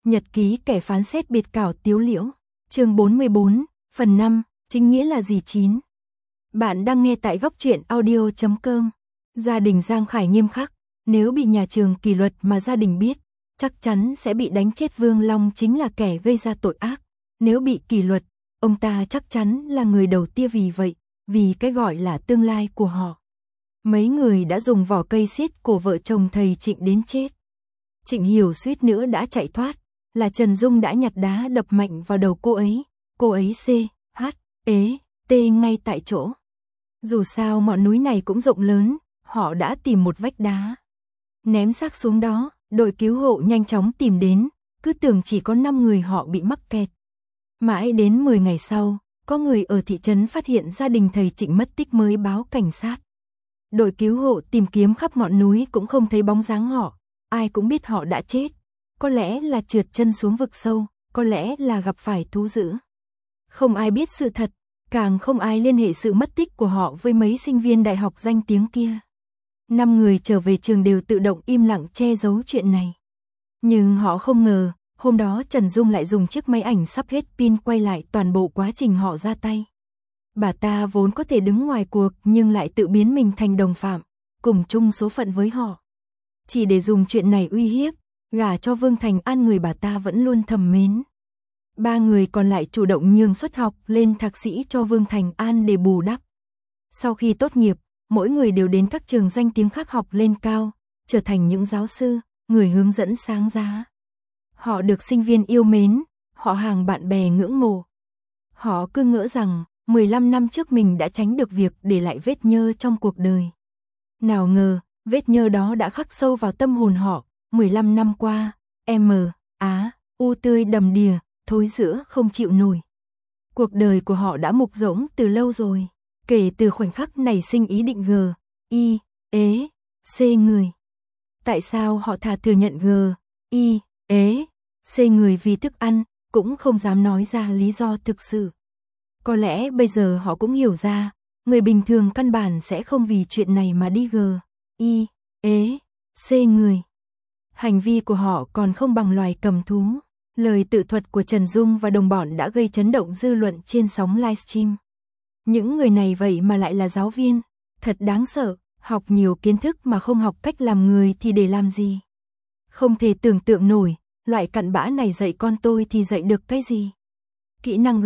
Nhật ký kẻ phán xét biệt cảo Tiếu Liễu, chương 44, phần 5, chính nghĩa là gì 9. Bạn đang nghe tại góc truyện audio.com. Gia đình Giang Khải nghiêm khắc, nếu bị nhà trường kỷ luật mà gia đình biết, chắc chắn sẽ bị đánh chết. Vương Long chính là kẻ gây ra tội ác, nếu bị kỷ luật, ông ta chắc chắn là người đầu tiên. Vì vậy, vì cái gọi là tương lai của họ, mấy người đã dùng vỏ cây xiết cổ vợ chồng thầy Trịnh đến chết. Trịnh Hiểu suýt nữa đã chạy thoát, là Trần Dung đã nhặt đá đập mạnh vào đầu cô ấy CHT ngay tại chỗ. Dù sao ngọn núi này cũng rộng lớn, họ đã tìm một vách đá, ném xác xuống đó, đội cứu hộ nhanh chóng tìm đến, cứ tưởng chỉ có 5 người họ bị mắc kẹt. Mãi đến 10 ngày sau, có người ở thị trấn phát hiện gia đình thầy Trịnh mất tích mới báo cảnh sát. Đội cứu hộ tìm kiếm khắp ngọn núi cũng không thấy bóng dáng họ, ai cũng biết họ đã chết. Có lẽ là trượt chân xuống vực sâu, có lẽ là gặp phải thú dữ. Không ai biết sự thật, càng không ai liên hệ sự mất tích của họ với mấy sinh viên đại học danh tiếng kia. 5 người trở về trường đều tự động im lặng che giấu chuyện này. Nhưng họ không ngờ, hôm đó Trần Dung lại dùng chiếc máy ảnh sắp hết pin quay lại toàn bộ quá trình họ ra tay. Bà ta vốn có thể đứng ngoài cuộc nhưng lại tự biến mình thành đồng phạm, cùng chung số phận với họ. Chỉ để dùng chuyện này uy hiếp, gả cho Vương Thành An, người bà ta vẫn luôn thầm mến. 3 người còn lại chủ động nhường suất học lên thạc sĩ cho Vương Thành An để bù đắp. Sau khi tốt nghiệp, mỗi người đều đến các trường danh tiếng khác học lên cao, trở thành những giáo sư, người hướng dẫn sáng giá. Họ được sinh viên yêu mến, họ hàng bạn bè ngưỡng mộ. Họ cứ ngỡ rằng 15 năm trước mình đã tránh được việc để lại vết nhơ trong cuộc đời. Nào ngờ, vết nhơ đó đã khắc sâu vào tâm hồn họ. 15 năm qua, u tươi đầm đìa, thối rữa không chịu nổi. Cuộc đời của họ đã mục rỗng từ lâu rồi, kể từ khoảnh khắc nảy sinh ý định C người. Tại sao họ thà thừa nhận C người vì thức ăn, cũng không dám nói ra lý do thực sự. Có lẽ bây giờ họ cũng hiểu ra, người bình thường căn bản sẽ không vì chuyện này mà đi C người. Hành vi của họ còn không bằng loài cầm thú. Lời tự thuật của Trần Dung và đồng bọn đã gây chấn động dư luận trên sóng livestream. Những người này vậy mà lại là giáo viên, thật đáng sợ, học nhiều kiến thức mà không học cách làm người thì để làm gì? Không thể tưởng tượng nổi, loại cặn bã này dạy con tôi thì dạy được cái gì? Kỹ năng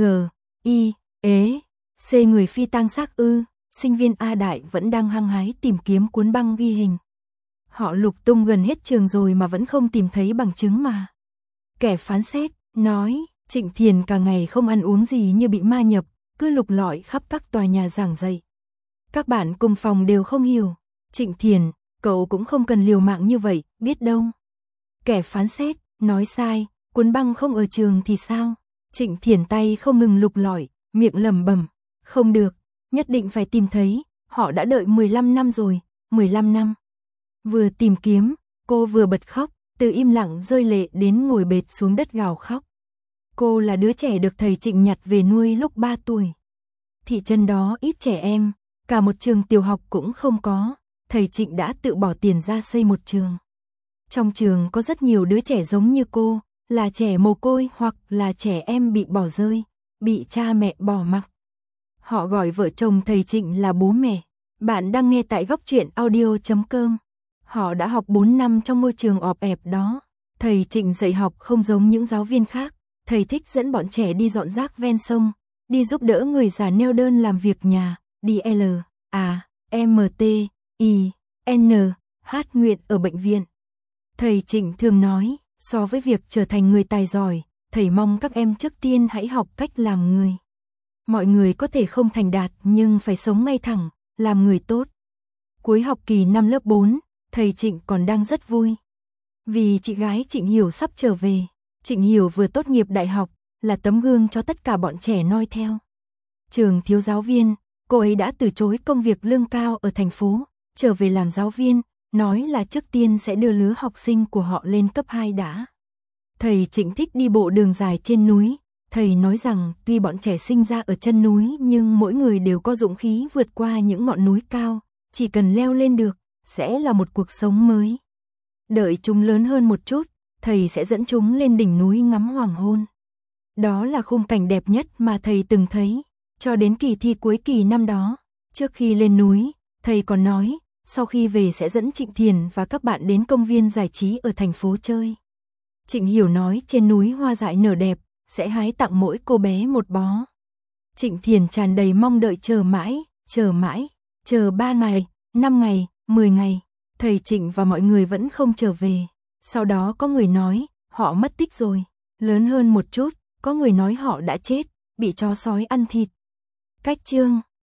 C người phi tang xác ư? Sinh viên A Đại vẫn đang hăng hái tìm kiếm cuốn băng ghi hình. Họ lục tung gần hết trường rồi mà vẫn không tìm thấy bằng chứng mà. Kẻ phán xét nói, Trịnh Thiền cả ngày không ăn uống gì như bị ma nhập, cứ lục lọi khắp các tòa nhà giảng dạy. Các bạn cùng phòng đều không hiểu. Trịnh Thiền, cậu cũng không cần liều mạng như vậy, biết đâu. Kẻ phán xét nói sai, cuốn băng không ở trường thì sao? Trịnh Thiền tay không ngừng lục lọi, miệng lẩm bẩm, không được, nhất định phải tìm thấy, họ đã đợi 15 năm rồi, 15 năm. Vừa tìm kiếm, cô vừa bật khóc, từ im lặng rơi lệ đến ngồi bệt xuống đất gào khóc. Cô là đứa trẻ được thầy Trịnh nhặt về nuôi lúc 3 tuổi. Thị trấn đó ít trẻ em, cả một trường tiểu học cũng không có, thầy Trịnh đã tự bỏ tiền ra xây một trường. Trong trường có rất nhiều đứa trẻ giống như cô, là trẻ mồ côi hoặc là trẻ em bị bỏ rơi, bị cha mẹ bỏ mặc. Họ gọi vợ chồng thầy Trịnh là bố mẹ. Bạn đang nghe tại góc truyện audio.com. Họ đã học 4 năm trong môi trường ọp ẹp đó. Thầy Trịnh dạy học không giống những giáo viên khác. Thầy thích dẫn bọn trẻ đi dọn rác ven sông, đi giúp đỡ người già neo đơn làm việc nhà, đi nguyện ở bệnh viện. Thầy Trịnh thường nói, so với việc trở thành người tài giỏi, thầy mong các em trước tiên hãy học cách làm người. Mọi người có thể không thành đạt nhưng phải sống ngay thẳng, làm người tốt. Cuối học kỳ năm lớp 4, thầy Trịnh còn đang rất vui. Vì chị gái Trịnh Hiểu sắp trở về. Trịnh Hiểu vừa tốt nghiệp đại học, là tấm gương cho tất cả bọn trẻ noi theo. Trường thiếu giáo viên, cô ấy đã từ chối công việc lương cao ở thành phố, trở về làm giáo viên, nói là trước tiên sẽ đưa lứa học sinh của họ lên cấp 2 đã. Thầy Trịnh thích đi bộ đường dài trên núi. Thầy nói rằng tuy bọn trẻ sinh ra ở chân núi nhưng mỗi người đều có dũng khí vượt qua những ngọn núi cao, chỉ cần leo lên được, sẽ là một cuộc sống mới. Đợi chúng lớn hơn một chút, thầy sẽ dẫn chúng lên đỉnh núi ngắm hoàng hôn. Đó là khung cảnh đẹp nhất mà thầy từng thấy, cho đến kỳ thi cuối kỳ năm đó. Trước khi lên núi, thầy còn nói, sau khi về sẽ dẫn Trịnh Thiền và các bạn đến công viên giải trí ở thành phố chơi. Trịnh Hiểu nói trên núi hoa dại nở đẹp, sẽ hái tặng mỗi cô bé một bó. Trịnh Thiền tràn đầy mong đợi chờ mãi, chờ 3 ngày, 5 ngày, 10 ngày. Thầy Trịnh và mọi người vẫn không trở về. Sau đó có người nói, họ mất tích rồi. Lớn hơn một chút, có người nói họ đã chết, bị chó sói ăn thịt. Cách chương